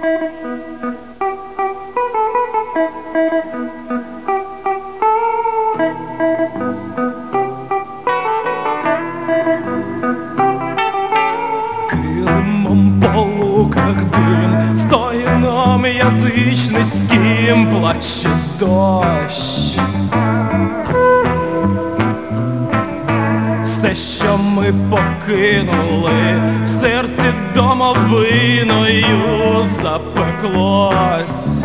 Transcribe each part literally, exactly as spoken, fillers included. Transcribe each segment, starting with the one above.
Килимом по луках дим, стоїном язичницьким плаче дощ. Все, що ми покинули, в серці домовиною запеклось.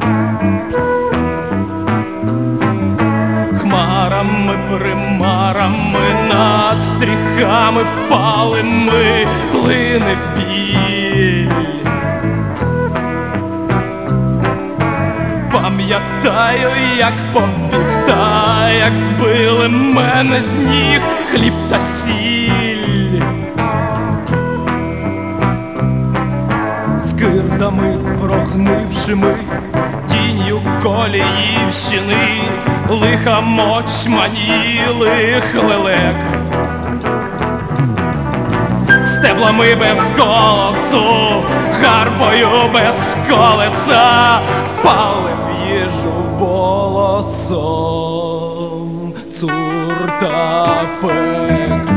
Хмарами, примарами над стріхами впали ми, плине біль. Пам'ятаю, як побіг, та як збили мене з ніг хліб та сіль. Скирдами прогнившими, тінню коліївщини, лиха мочманілих лелек. Стеблами без колосу, гарбою без колеса, впали в їжу волосом цур та пек.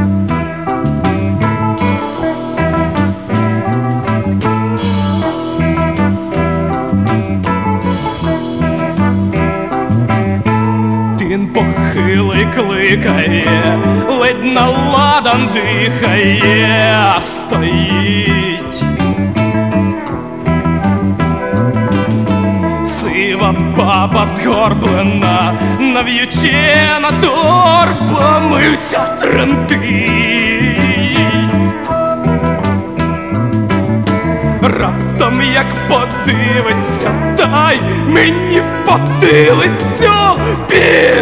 Тин похилий кликає, ледь на ладан дихає, а стоїть сива баба згорблена, нав'ючена торбами вся тремтить. Раптом як подивиться, та й мені в потилицю під.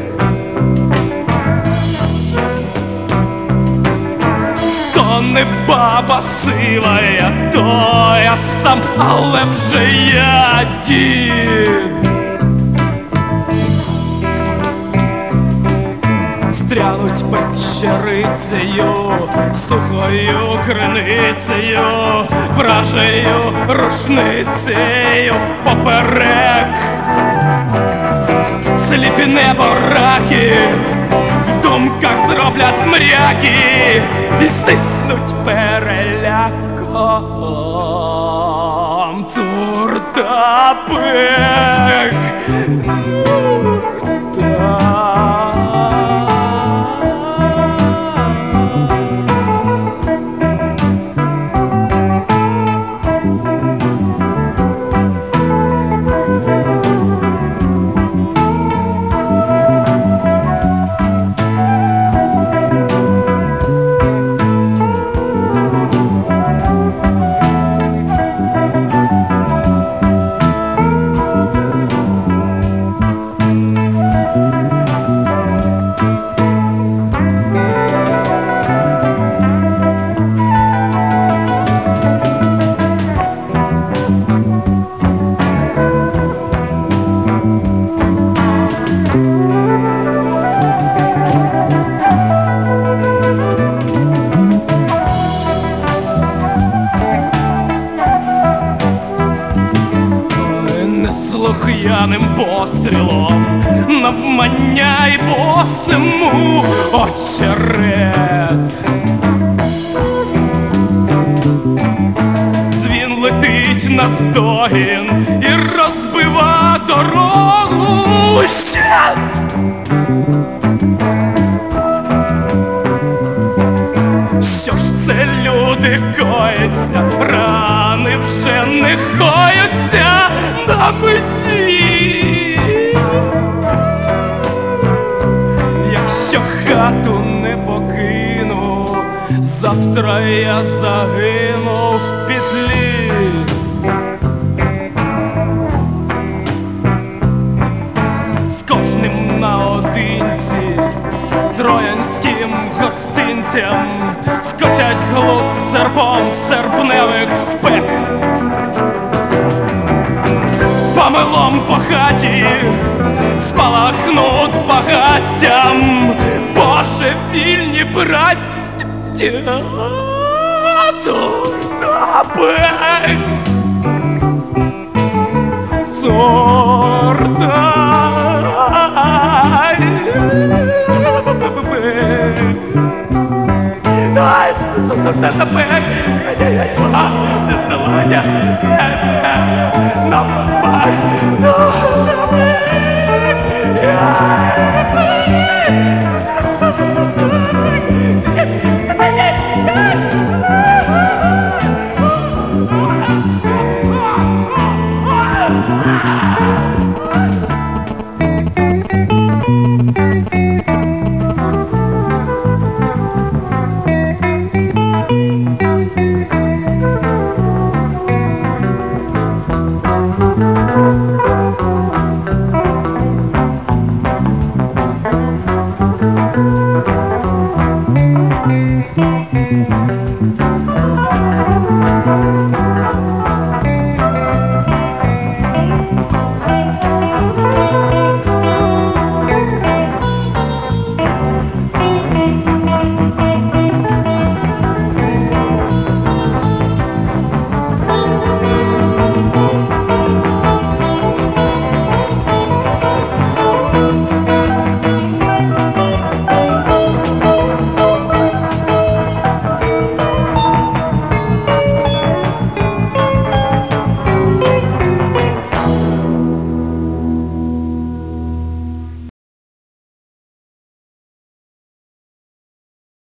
То не баба сива, я то я сам, але вже я дід. Стрянуть печерицею, сухою криницею, вражею рушницею поперек. Сліпі небораки в думках зроблять мряки і стиснуть переляком цур та пек. Слух'яним пострілом навмання й босому очерет. Дзвін летить наздогін і розбива дорогу ущент. Що ж це, люди, коїться, рани вже не хоються на мені. Якщо хату не покину, завтра я загину в петлі. З кожним наодинці, троянським гостинцям скосять глузд серпом серпневих спек. Помилом по хаті спалахнуть багаттям божевільні браття цур та пек. Тут тебе, не здолання,